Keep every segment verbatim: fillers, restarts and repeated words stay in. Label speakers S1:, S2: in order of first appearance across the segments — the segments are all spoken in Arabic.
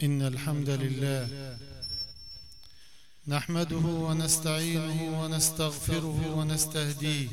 S1: إن الحمد لله نحمده ونستعينه ونستغفره ونستهديه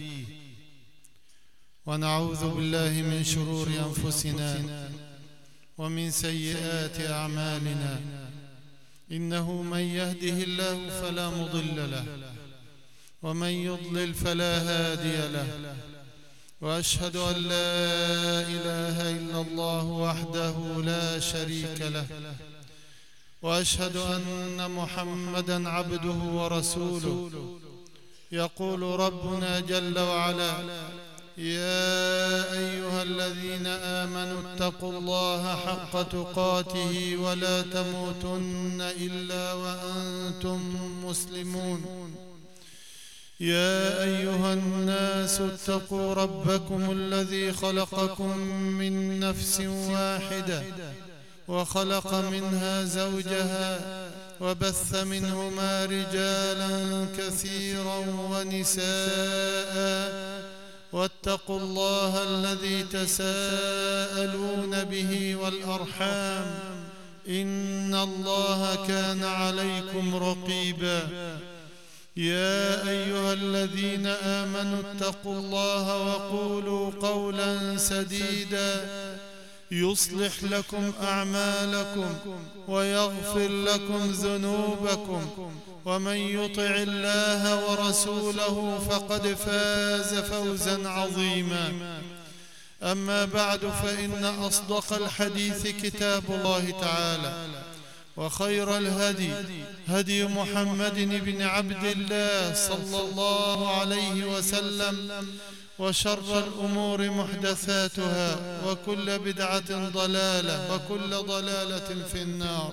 S1: ونعوذ بالله من شرور أنفسنا ومن سيئات أعمالنا. إنه من يهده الله فلا مضل له ومن يضلل فلا هادي له، وأشهد أن لا إله إلا الله وحده لا شريك له، وأشهد أن محمدا عبده ورسوله. يقول ربنا جل وعلا: يا أيها الذين آمنوا اتقوا الله حق تقاته ولا تموتن إلا وأنتم مسلمون. يا أيها الناس اتقوا ربكم الذي خلقكم من نفس واحدة وخلق منها زوجها وبث منهما رجالا كثيرا ونساء، واتقوا الله الذي تساءلون به والأرحام إن الله كان عليكم رقيبا. يا أيها الذين آمنوا اتقوا الله وقولوا قولا سديدا يصلح لكم أعمالكم ويغفر لكم ذنوبكم، ومن يطع الله ورسوله فقد فاز فوزا عظيما. أما بعد، فإن أصدق الحديث كتاب الله تعالى، وخير الهدي هدي محمد بن عبد الله صلى الله عليه وسلم، وشر الأمور محدثاتها، وكل بدعة ضلالة، وكل ضلالة في النار.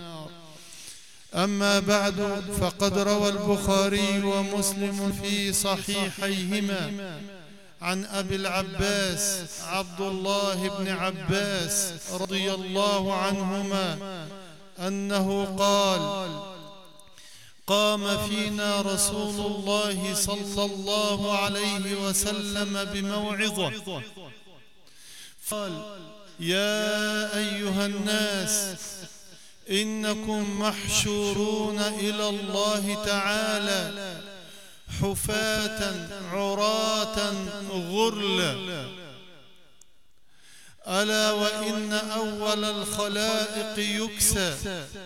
S1: أما بعد، فقد روى البخاري ومسلم في صحيحيهما عن أبي العباس عبد الله بن عباس رضي الله عنهما أنه قال: قام فينا رسول الله صلى الله عليه وسلم بموعظة قال: يا أيها الناس، إنكم محشورون إلى الله تعالى حفاة عراة غرلا، ألا وإن أول الخلائق يكسى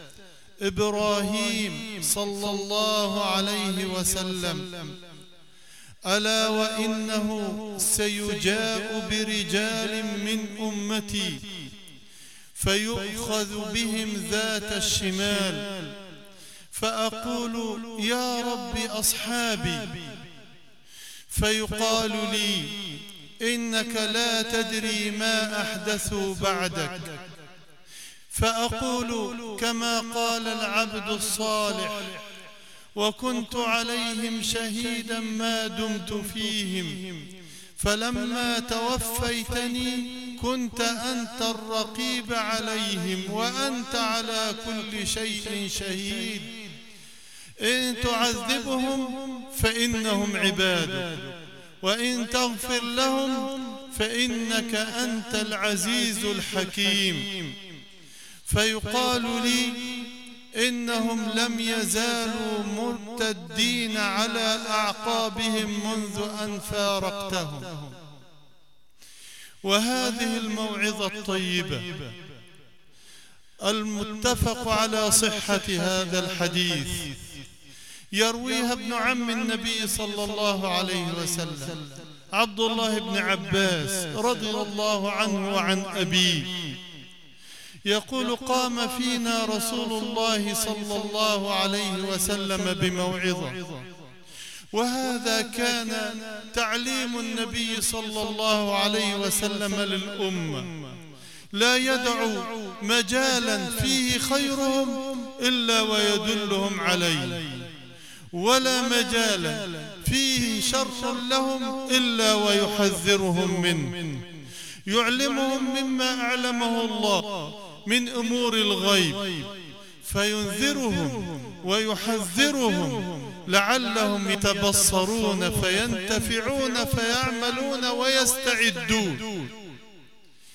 S1: إبراهيم صلى الله عليه وسلم، ألا وإنه سيجاء برجال من أمتي فيؤخذ بهم ذات الشمال، فأقول: يا رب أصحابي، فيقال لي: إنك لا تدري ما أحدثوا بعدك، فأقول كما قال العبد الصالح: وكنت عليهم شهيدا ما دمت فيهم، فلما توفيتني كنت أنت الرقيب عليهم وأنت على كل شيء شهيد. إن تعذبهم فإنهم عبادك، وإن تغفر لهم فإنك أنت العزيز الحكيم. فيقال لي: إنهم لم يزالوا مرتدين على أعقابهم منذ أن فارقتهم. وهذه الموعظة الطيبة المتفق على صحة هذا الحديث يرويها ابن عم النبي صلى الله عليه وسلم عبد الله بن عباس رضي الله عنه وعن أبيه، يقول: قام فينا رسول الله صلى الله عليه وسلم بموعظة. وهذا كان تعليم النبي صلى الله عليه وسلم للأمة، لا يدع مجالا فيه خيرهم إلا ويدلهم عليه، ولا مجالا فيه شر لهم إلا ويحذرهم منه، يعلمهم مما أعلمه الله من أمور الغيب، فينذرهم ويحذرهم لعلهم يتبصرون فينتفعون فيعملون ويستعدون.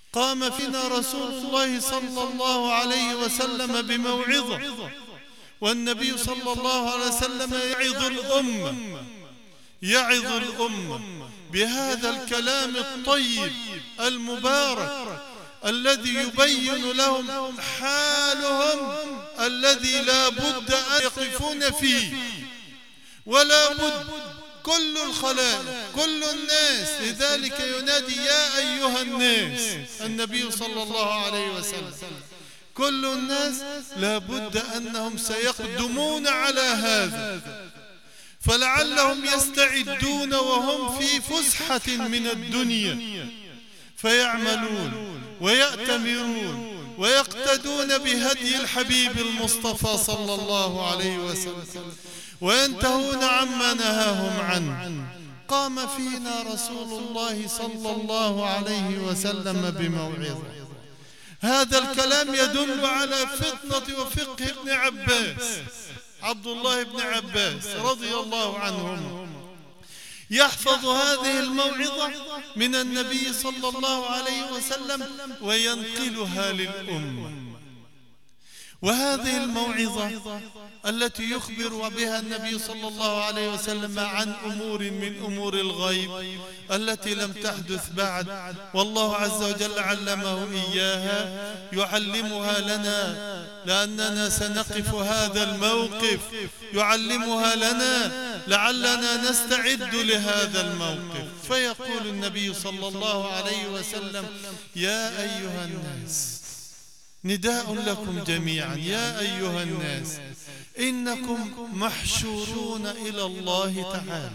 S1: قام فينا رسول الله صلى الله عليه وسلم بموعظة، والنبي صلى الله عليه وسلم يعظ الأمة يعظ الأمة بهذا الكلام الطيب المبارك الذي يبين لهم حالهم الذي لا بد أن يقفون فيه، ولا بد كل الخلائق كل الناس. لذلك ينادي يا أيها الناس النبي صلى الله عليه وسلم. كل الناس لا بد أنهم سيقدمون على هذا، فلعلهم يستعدون وهم في فسحة من الدنيا، فيعملون ويأتمرون ويقتدون بهدي الحبيب المصطفى صلى الله عليه وسلم، وينتهون عما نهاهم عنه. قام فينا رسول الله صلى الله عليه وسلم بموعظة. هذا الكلام يدل على فطنة وفقه ابن عباس، عبد الله بن عباس رضي الله عنهم، يحفظ هذه الموعظة من النبي صلى الله عليه وسلم وينقلها للأمة. وهذه الموعظة التي يخبر بها النبي صلى الله عليه وسلم عن أمور من أمور الغيب التي لم تحدث بعد، والله عز وجل علمه إياها، يعلمها لنا لأننا سنقف هذا الموقف، يعلمها لنا لعلنا نستعد لهذا الموقف. فيقول النبي صلى الله عليه وسلم يا أيها الناس، نداء لكم جميعا، يا أيها الناس إنكم محشورون إلى الله تعالى.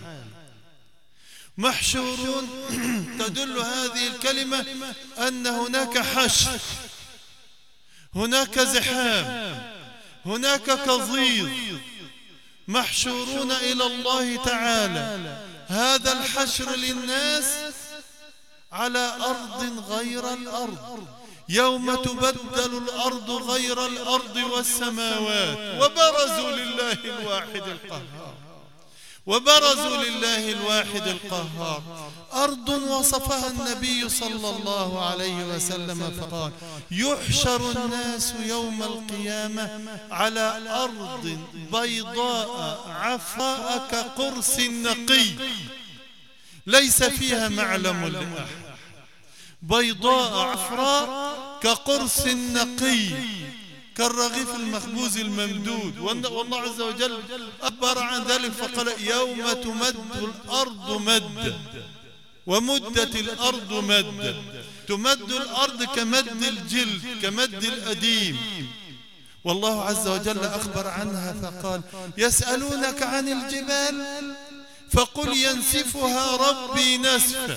S1: محشورون تدل هذه الكلمة أن هناك حشر، هناك زحام، هناك كظيظ. محشورون إلى الله تعالى، هذا الحشر للناس على أرض غير الأرض، يوم تبدل الأرض غير الأرض والسماوات، وبرزوا لله الواحد القهار وبرزوا لله الواحد القهار. أرض وصفها النبي صلى الله عليه وسلم فقال يحشر الناس يوم القيامة على أرض بيضاء عفراء كقرص نقي ليس فيها معلم لأحد، بيضاء عفراء كقرص نقي كالرغيف المخبوز الممدود. والله عز وجل أخبر عن ذلك فقال يوم تمد الأرض مد ومدت الأرض مد. تمد الأرض كمد الجلد كمد الأديم. والله عز وجل أخبر عنها فقال يسألونك عن الجبال فقل ينسفها ربي نسفا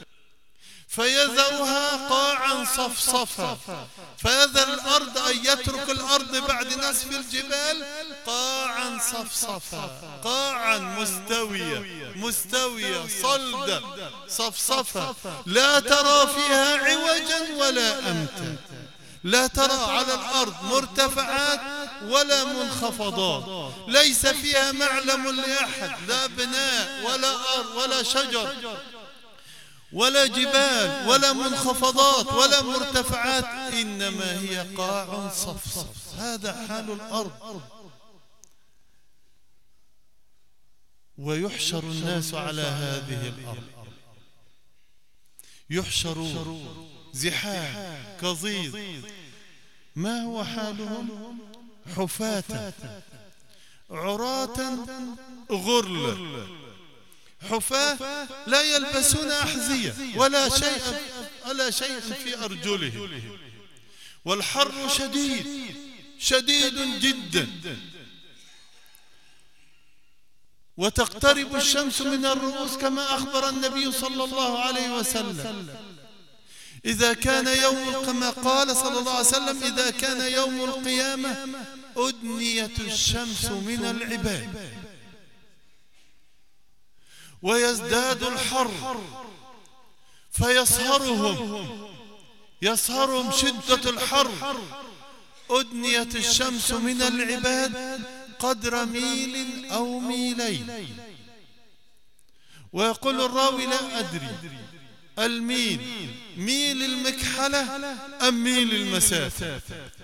S1: فيذرها قاعا صفصفا. فيذر الأرض أن يترك الأرض بعد نسف الجبال قاعا صفصفا، قاعا مستوية مستوية صلدة صفصفا، لا ترى فيها عوجا ولا أمتا، لا ترى على الأرض مرتفعات ولا منخفضات، ليس فيها معلم لأحد، لا بناء ولا أرض ولا شجر ولا جبال ولا منخفضات ولا مرتفعات، إنما هي قاع صفصف. هذا حال الأرض. ويحشر الناس على هذه الأرض، يحشرون زحام كظيظ. ما هو حالهم؟ حفاة عراة غرلا، حفاة لا يلبسون أحذية ولا شيء ولا شيء في أرجلهم، والحر شديد شديد جدا، وتقترب الشمس من الرؤوس كما أخبر النبي صلى الله عليه وسلم إذا كان يوم كما قال صلى الله عليه وسلم إذا كان يوم القيامة أدنيت الشمس من العباد ويزداد الحر فيصهرهم يصهرهم شدة الحر. أدنيت الشمس من العباد قدر ميل أو ميلين. ويقول الراوي لا أدري الميل ميل المكحلة أم ميل المسافة؟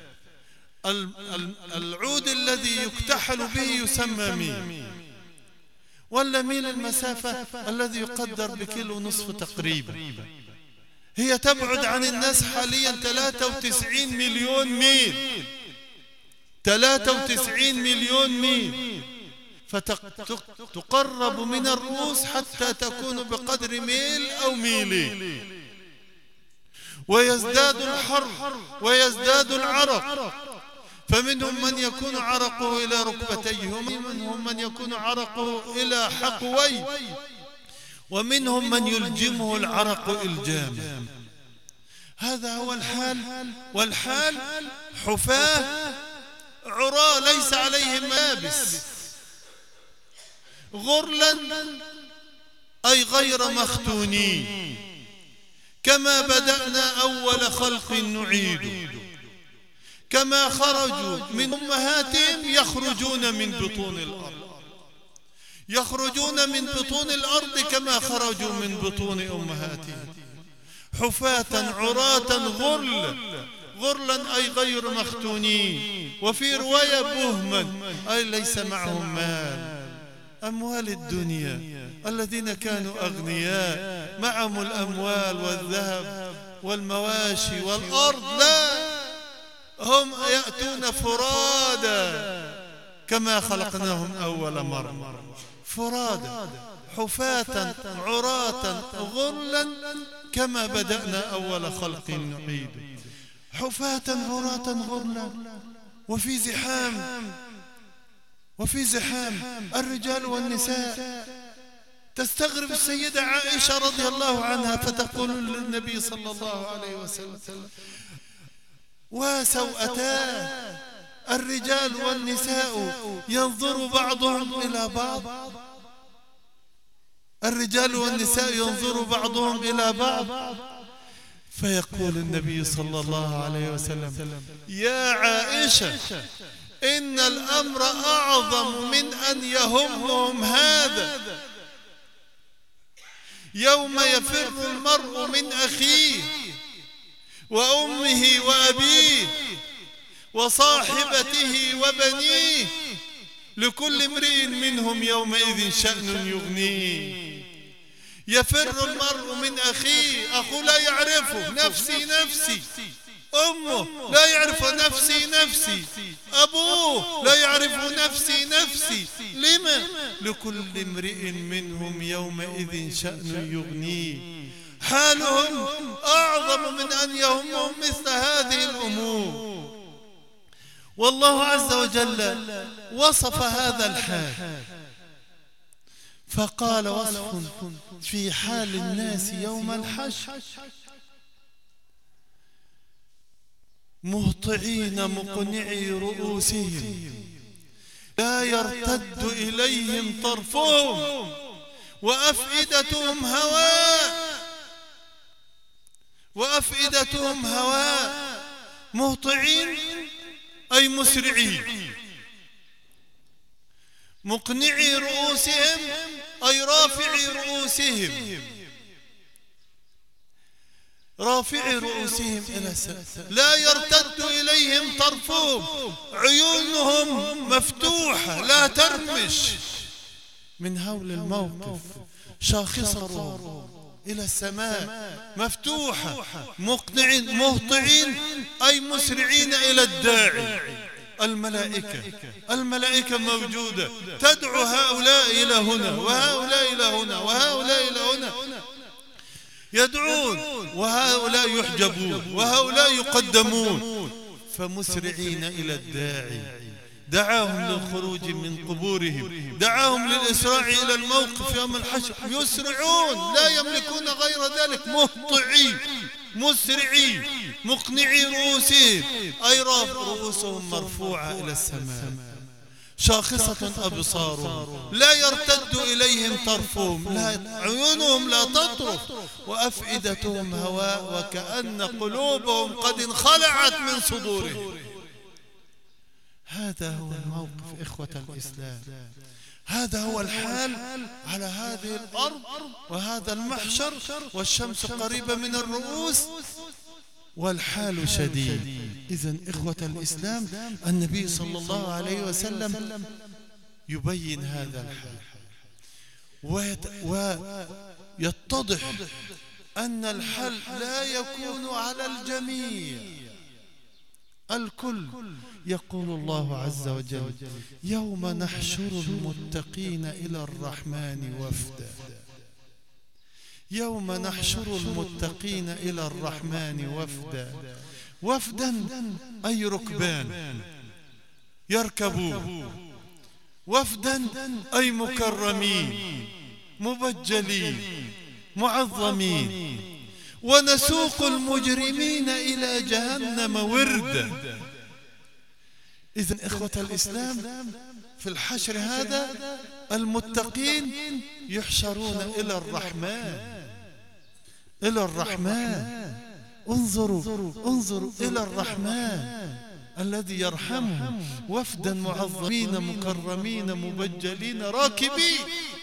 S1: العود الذي يكتحل به يسمى ميل، ولا ميل المسافة الذي يقدر بكيلو نصف تقريبا؟ هي تبعد عن الناس حاليا ثلاثة وتسعين مليون ميل، ثلاثة وتسعين مليون ميل، فتقرب من الرؤوس حتى تكون بقدر ميل أو ميلين، ويزداد الحر ويزداد العرق، فمنهم من يكون عرقه إلى ركبتيه، ومنهم من يكون عرقه إلى حقويه، ومنهم من يلجمه العرق إلجاما. هذا هو الحال، والحال حفاة عراة ليس عليهم ملابس، غرلا أي غير مختونين، كما بدأنا أول خلق نعيد، كما خرجوا من أمهاتهم يخرجون من بطون الأرض، يخرجون من بطون الأرض كما خرجوا من بطون أمهاتهم، حفاة عراة غرلا، غرلا أي غير مختونين، وفي رواية بهما أي ليس معهم مال. أموال الدنيا الذين كانوا أغنياء معهم الأموال والذهب والمواشي والأرض، لا، هم يأتون فرادا كما خلقناهم أول مرة، فرادا حفاة عراة غرلا كما بدأنا أول خلق نعيد، حفاة عراة غرلا، وفي زحام، وفي زحام الرجال والنساء. تستغرب السيدة عائشة رضي الله عنها فتقول للنبي صلى الله عليه وسلم: وسوءتاه، الرجال والنساء ينظر بعضهم إلى بعض، الرجال والنساء ينظر بعضهم إلى بعض، فيقول النبي صلى الله عليه وسلم: يا عائشة، إن الأمر أعظم من أن يهمهم هذا، يوم يفر المرء من أخيه وأمه وأبيه وصاحبته وبنيه، لكل امرئ منهم يومئذ شأن يغنيه. يفر المرء من أخيه، أخو لا يعرفه، نفسي نفسي، أمه لا يعرف نفسي نفسي، أبوه لا يعرف نفسي نفسي، لما؟ لكل امرئ منهم يومئذ شأن يغنيه، حالهم أعظم من أن يهمهم مثل هذه الأمور. والله عز وجل وصف هذا الحال فقال: وصف في حال الناس يوم الحشر مهطعين مقنعي رؤوسهم لا يرتد إليهم طرفهم وأفئدتهم هواء، وأفئدتهم هواء، مهطعين أي مسرعين، مقنعي رؤوسهم أي رافعي رؤوسهم، رافعي رؤوسهم إلى السماء، لا يرتد إليهم طرفهم، عيونهم مفتوحة لا ترمش من هول الموقف، شاخصة إلى السماء مفتوحة، مقنعين مهطعين أي مسرعين إلى الداعي. الملائكة الملائكة موجودة تدعو هؤلاء إلى هنا وهؤلاء إلى هنا وهؤلاء إلى هنا، يدعون، وهؤلاء يحجبون وهؤلاء يقدمون، فمسرعين إلى الداعي. دعاهم للخروج من قبورهم، دعاهم للإسراع إلى الموقف يوم الحشر، يسرعون لا يملكون غير ذلك، مهطعين مسرعين مقنعي رؤوسهم أي رؤوسهم مرفوعة إلى السماء، شاخصة أبصارهم لا يرتد إليهم طرفهم، لا عيونهم لا تطرف، وأفئدتهم هواء وكأن قلوبهم قد انخلعت من صدورهم. هذا هو الموقف إخوة الإسلام، هذا هو الحال على هذه الأرض وهذا المحشر، والشمس قريبة من الرؤوس والحال شديد. إذن إخوة الإسلام، النبي صلى الله عليه وسلم يبين هذا الحال ويتضح أن الحل لا يكون على الجميع، الكل. يقول الله عز وجل: يوم نحشر المتقين إلى الرحمن وفدا. يوم نحشر المتقين إلى الرحمن وفدا. وفدا أي ركبان يركبون، وفدا أي مكرمين مبجلين معظمين. ونسوق المجرمين إلى جهنم وردا. إذن إخوة الإسلام، في الحشر هذا المتقين يحشرون إلى الرحمن، إلى الرحمن. انظروا انظروا إلى الرحمن الذي يرحمهم، وفدا معظمين مكرمين مبجلين راكبين.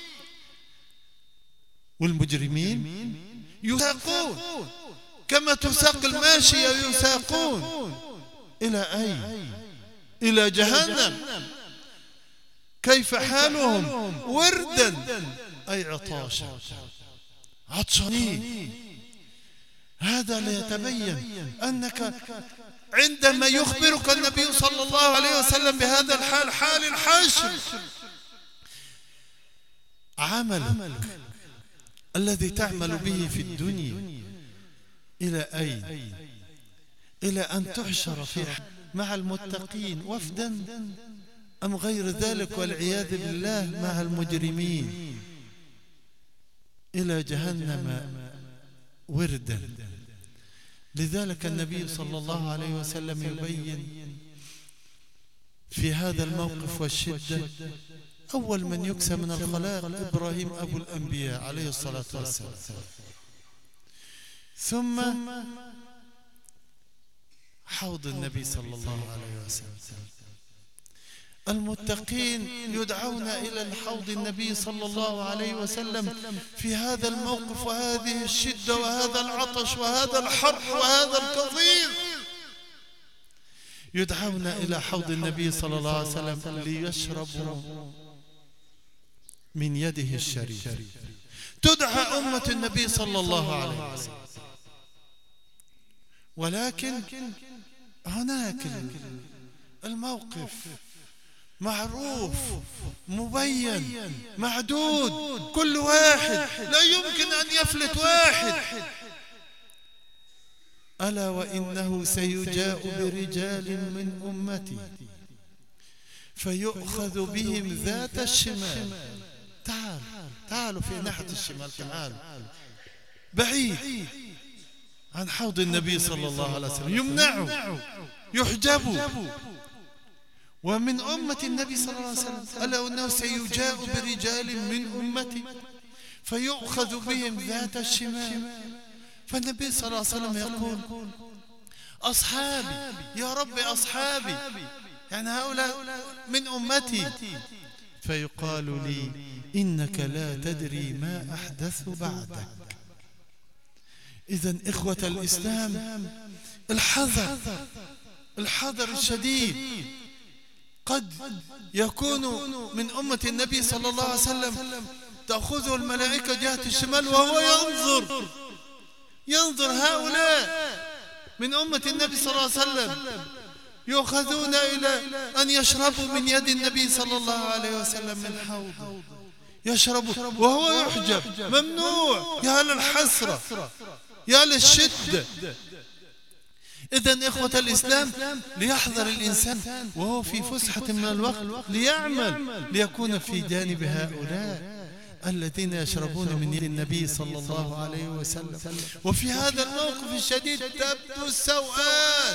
S1: والمجرمين يساقون كما تساق الماشية، يساقون إلى أين؟ إلى جهنم. كيف حالهم؟ وردا أي عطاشا، عطشانين. هذا ليتبين أنك عندما يخبرك النبي صلى الله عليه وسلم بهذا الحال، حال الحشر، عملك الذي تعمل به في الدنيا إلى أين؟ إلى أن تحشر في مع المتقين وفدا، أم غير ذلك والعياذ بالله مع المجرمين إلى جهنم وردا. لذلك النبي صلى الله عليه وسلم يبين في هذا الموقف والشدة: أول من يكسى من الخلائق إبراهيم أبو الأنبياء عليه الصلاة والسلام، ثم حوض النبي صلى الله عليه وسلم. المتقين يدعون إلى الحوض النبي صلى الله عليه وسلم في هذا الموقف وهذه الشدة وهذا العطش وهذا الحر وهذا الكظيم. يدعون إلى حوض النبي صلى الله عليه وسلم ليشربوا من يده الشريف. تدعى أمة النبي صلى الله عليه وسلم، ولكن هناك الموقف معروف مبين معدود، كل واحد لا يمكن أن يفلت واحد. ألا وإنه سيجاء برجال من أمتي فيؤخذ بهم ذات الشمال. تعال تعالوا في ناحية الشمال، تعالوا بعيد عن حوض النبي صلى الله عليه وسلم، يمنعوا يحجبوا. ومن أمة النبي صلى الله عليه وسلم ألا وأنه سيجاء برجال من أمتي فيؤخذ بهم ذات الشمال. فالنبي صلى الله عليه وسلم يقول: أصحابي يا رب، أصحابي، يعني هؤلاء من أمتي. فيقال لي: إنك لا تدري ما أحدث بعدك. إذن إخوة الإسلام، الحذر الحذر الشديد. قد يكون من أمة النبي صلى الله عليه وسلم تأخذه الملائكة جهة الشمال وهو ينظر ينظر هؤلاء من أمة النبي صلى الله عليه وسلم يؤخذون إلى أن يشربوا من يد النبي صلى الله عليه وسلم من حوض، يشربوا وهو يحجب، ممنوع. يا للحسرة، يا للشدة. إذن إخوة الإسلام، ليحذر الإنسان وهو في فسحة من الوقت ليعمل ليكون في جانب هؤلاء الذين يشربون من يد النبي صلى الله عليه وسلم. وفي هذا الموقف الشديد تبدو السوءات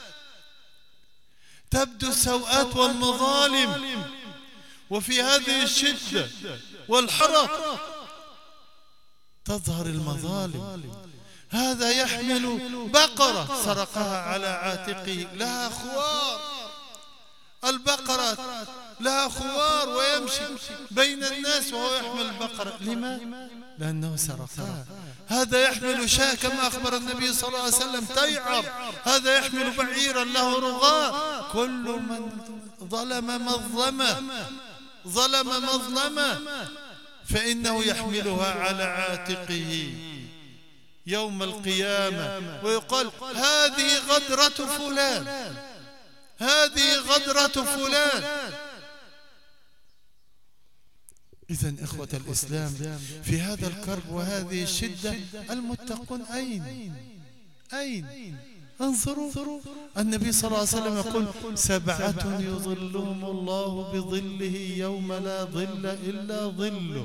S1: تبدو السوءات والمظالم. وفي هذه الشدة والحرق تظهر المظالم. هذا يحمل بقرة سرقها على عاتقه، لها خوار البقرة لها خوار ويمشي بين الناس وهو يحمل البقرة. لما؟ لأنه سرقها. هذا يحمل شاة كما أخبر النبي صلى الله عليه وسلم تيعر، هذا يحمل بعيرا له رغاء. كل من ظلم مظلمة ظلم مظلمة فإنه يحملها على عاتقه يوم القيامة، ويقال هذه غدرة فلان، هذه غدرة فلان. إذن إخوة الإسلام، في هذا الكرب وهذه الشدة المتقون أين؟ أين؟ انظروا النبي صلى الله عليه وسلم يقول سبعة يظلهم الله بظله يوم لا ظل إلا ظله.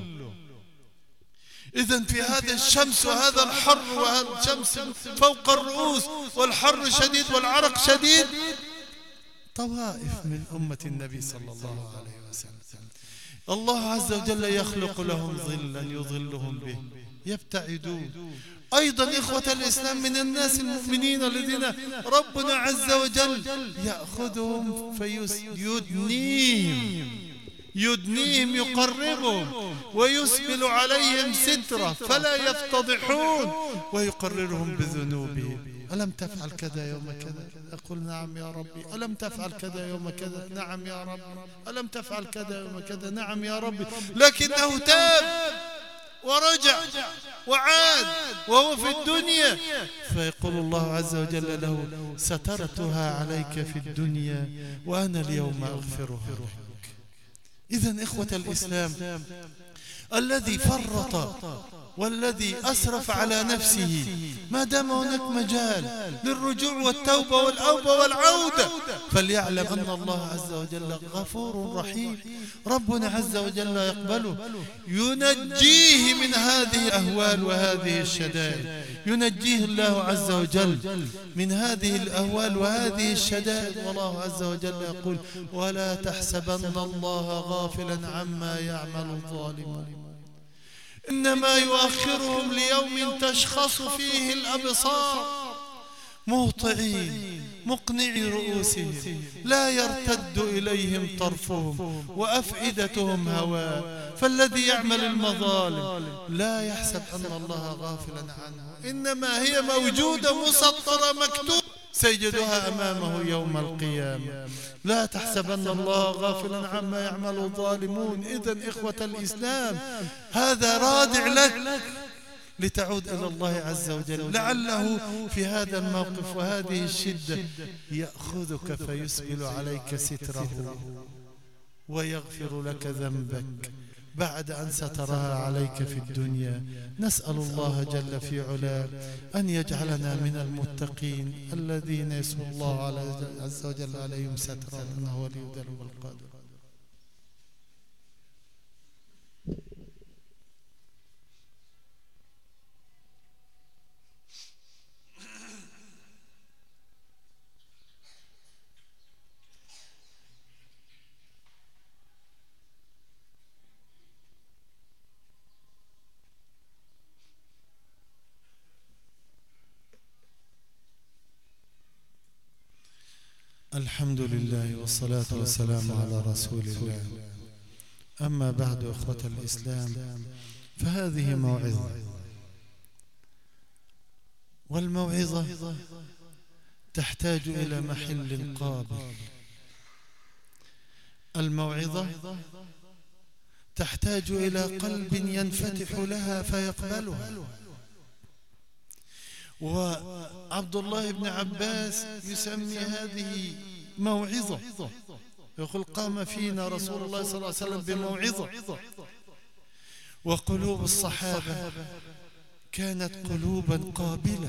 S1: إذن في هذا الشمس وهذا الحر وهذا الشمس فوق الرؤوس والحر شديد والعرق شديد، طوائف من أمة النبي صلى الله عليه وسلم الله عز وجل يخلق لهم ظلا يظلهم به يبتعدون. أيضا إخوة الإسلام من الناس المؤمنين الذين ربنا عز وجل يأخذهم فيدنيهم يدنيهم يقربهم ويسبل عليهم سترة فلا يفتضحون ويقررهم بذنوبهم. ألم تفعل كذا يوم كذا؟ أقول نعم يا ربي. ألم تفعل كذا يوم كذا؟ نعم يا ربي. ألم تفعل كذا يوم كذا؟ نعم يا ربي. لكنه تاب ورجع وعاد وهو في الدنيا، فيقول الله عز وجل له سترتها عليك في الدنيا وأنا اليوم أغفرها لك. إذن إخوة الإسلام، الذي فرط والذي أسرف على نفسه ما دام هناك مجال للرجوع والتوبة والأوبة والعودة فليعلم أن الله عز وجل غفور رحيم. ربنا عز وجل يقبله، ينجيه من هذه الأهوال وهذه الشدائد، ينجيه الله عز وجل من هذه الأهوال وهذه الشدائد. والله عز وجل يقول ولا تحسبن الله غافلا عما يعمل الظالمون إنما يؤخرهم ليوم تشخص فيه الأبصار مهطعين مقنعي رؤوسهم لا يرتد إليهم طرفهم وأفئدتهم هواء. فالذي يعمل المظالم لا يحسب أن الله غافلا عنه، إنما هي موجودة مسطرة مكتوبة سيجدها أمامه يوم القيامة. لا تحسبن الله غافلا عما يعمل الظالمون. إذن إخوة الإسلام، هذا رادع لك لتعود إلى الله عز وجل، لعله في هذا الموقف وهذه الشدة يأخذك فيسبل عليك ستره ويغفر لك ذنبك بعد أن سترها عليك في الدنيا. نسأل الله جل في علاه أن يجعلنا من المتقين الذين يسمى الله عز وجل عليهم سترا إنه ولي ذلك والقادر. الحمد لله والصلاة والسلام على رسول الله. أما بعد إخوة الإسلام، فهذه موعظة، والموعظة تحتاج إلى محل قابل. الموعظة تحتاج إلى قلب ينفتح لها فيقبلها. وعبد الله بن عباس يسمي هذه موعظة، يقول قام فينا رسول الله صلى الله عليه وسلم بموعظة. وقلوب الصحابة كانت قلوبا قابلة،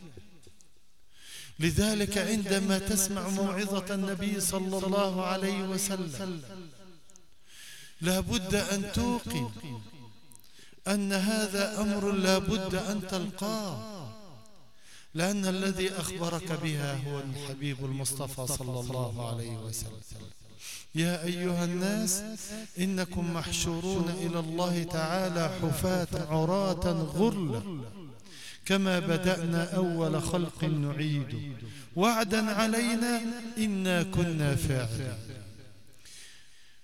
S1: لذلك عندما تسمع موعظة النبي صلى الله عليه وسلم لا بد أن توقن أن هذا أمر لا بد أن تلقاه، لأن الذي أخبرك بها هو الحبيب المصطفى صلى الله عليه وسلم. يا أيها الناس إنكم محشورون إلى الله تعالى حفاة عراة غرلا كما بدأنا أول خلق نعيد وعدا علينا إنا كنا فاعلين.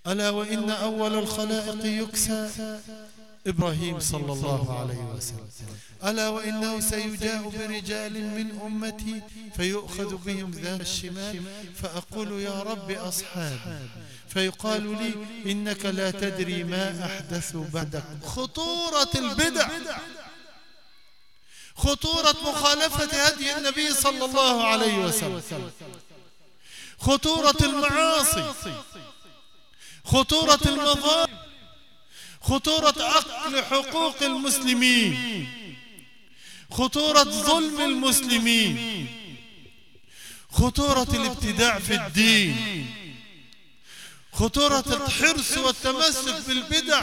S1: ألا وإن أول الخلائق يكسى إبراهيم صلى الله عليه وسلم. ألا وإنه سيجاء برجال من أمتي فيؤخذ بهم ذات الشمال فأقول يا رب أصحابي فيقال لي إنك لا تدري ما أحدثوا بعدك. خطورة البدع، خطورة مخالفة هدي النبي صلى الله عليه وسلم، خطورة المعاصي، خطورة المظالم، خطورة أكل حقوق المسلمين، خطورة ظلم المسلمين، خطورة الابتداع في الدين، خطورة الحرص والتمسك بالبدع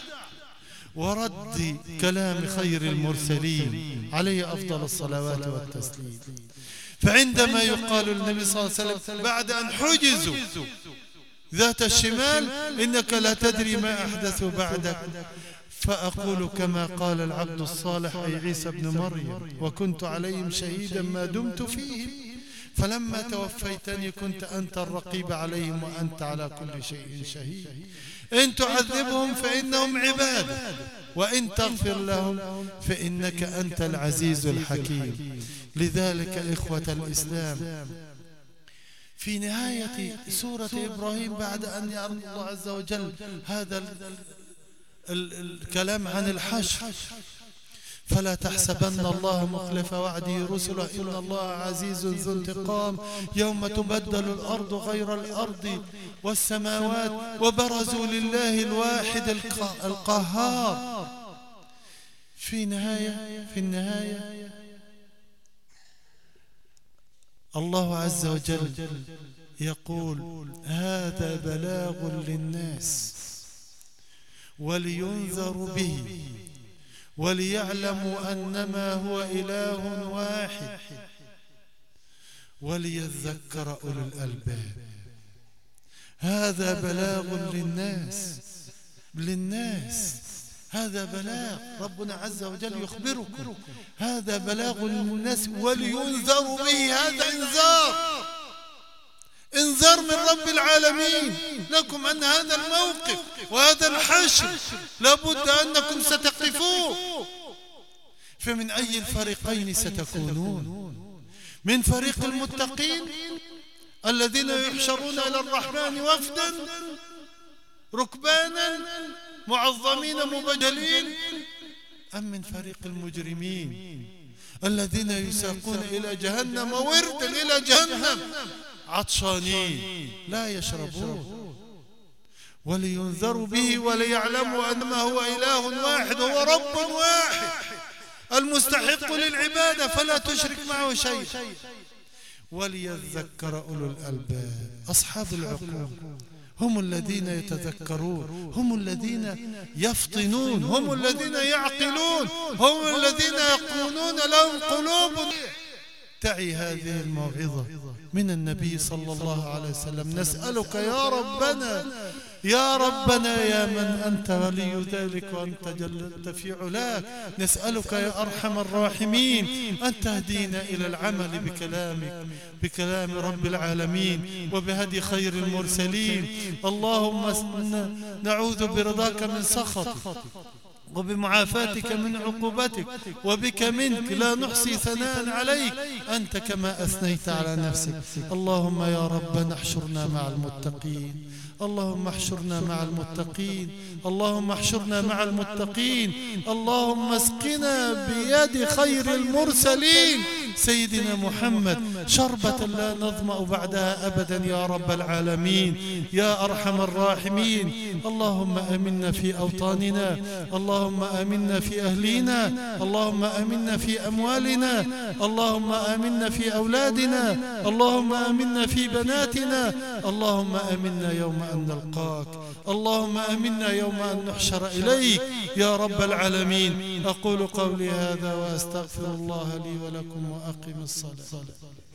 S1: ورد كلام خير المرسلين عليه أفضل الصلوات والتسليم. فعندما يقال النبي صلى الله عليه وسلم بعد أن حجزوا ذات الشمال إنك لا تدري ما أحدثوا بعدك، فأقول كما قال العبد الصالح أي عيسى بن مريم وكنت عليهم شهيدا ما دمت فيهم فلما توفيتني كنت أنت الرقيب عليهم وأنت على كل شيء شهيد. إن تعذبهم فإنهم عباد وإن تغفر لهم فإنك أنت العزيز الحكيم. لذلك إخوة الإسلام في نهاية سورة إبراهيم بعد أن يأمر الله عز وجل هذا الكلام عن الحشر فلا تحسبن الله مخلف وعده رسله إن الله عزيز ذو انتقام يوم تبدل الأرض غير الأرض والسماوات وبرزوا لله الواحد القهار. في نهاية في النهاية الله عز وجل يقول هذا بلاغ للناس ولينذروا به وليعلموا أنما هو إله واحد وليذكر أولو الألباب. هذا بلاغ للناس للناس هذا بلاغ ربنا عز وجل يخبركم هذا بلاغ للناس ولينذروا به. هذا إنذار انذار من رب العالمين لكم أن هذا الموقف وهذا الحشر لابد أنكم ستقفوه. فمن أي الفريقين ستكونون؟ من فريق المتقين الذين يحشرون إلى الرحمن وفدا ركبانا معظمين مبجلين، أم من فريق المجرمين الذين يساقون إلى جهنم وردا إلى جهنم عطشانين لا يشربون؟ ولينذروا به وليعلموا أنما هو إله واحد هو رب واحد المستحق للعبادة فلا تشرك معه شيء. وليذكر أولو الألباب. أصحاب العقول هم الذين يتذكرون، هم الذين يفطنون، هم الذين يعقلون، هم الذين يكونون لهم قلوب تعي هذه الموعظة من النبي صلى الله عليه وسلم. نسألك يا ربنا يا ربنا يا من أنت ولي ذلك وأنت جلت في علاك، نسألك يا أرحم الراحمين أن تهدينا إلى العمل بكلامك بكلام رب العالمين وبهدي خير المرسلين. اللهم نعوذ برضاك من سخطك وبمعافاتك من عقوبتك وبك منك لا نحصي ثناء عليك أنت كما أثنيت على نفسك. اللهم يا ربنا احشرنا مع المتقين، اللهم احشرنا مع المتقين، اللهم احشرنا مع المتقين. اللهم اسقنا بيد خير المرسلين سيدنا محمد شربة لا نظمأ بعدها أبدا يا رب العالمين يا أرحم الراحمين. اللهم آمنا في أوطاننا، اللهم آمنا في أهلينا، اللهم آمنا في أموالنا، اللهم آمنا في أولادنا، اللهم آمنا في بناتنا، اللهم آمنا يوم أن نلقاك، اللهم آمنا يوم أن نحشر إليك يا رب العالمين. أقول قولي هذا وأستغفر الله لي ولكم وأقم الصلاة.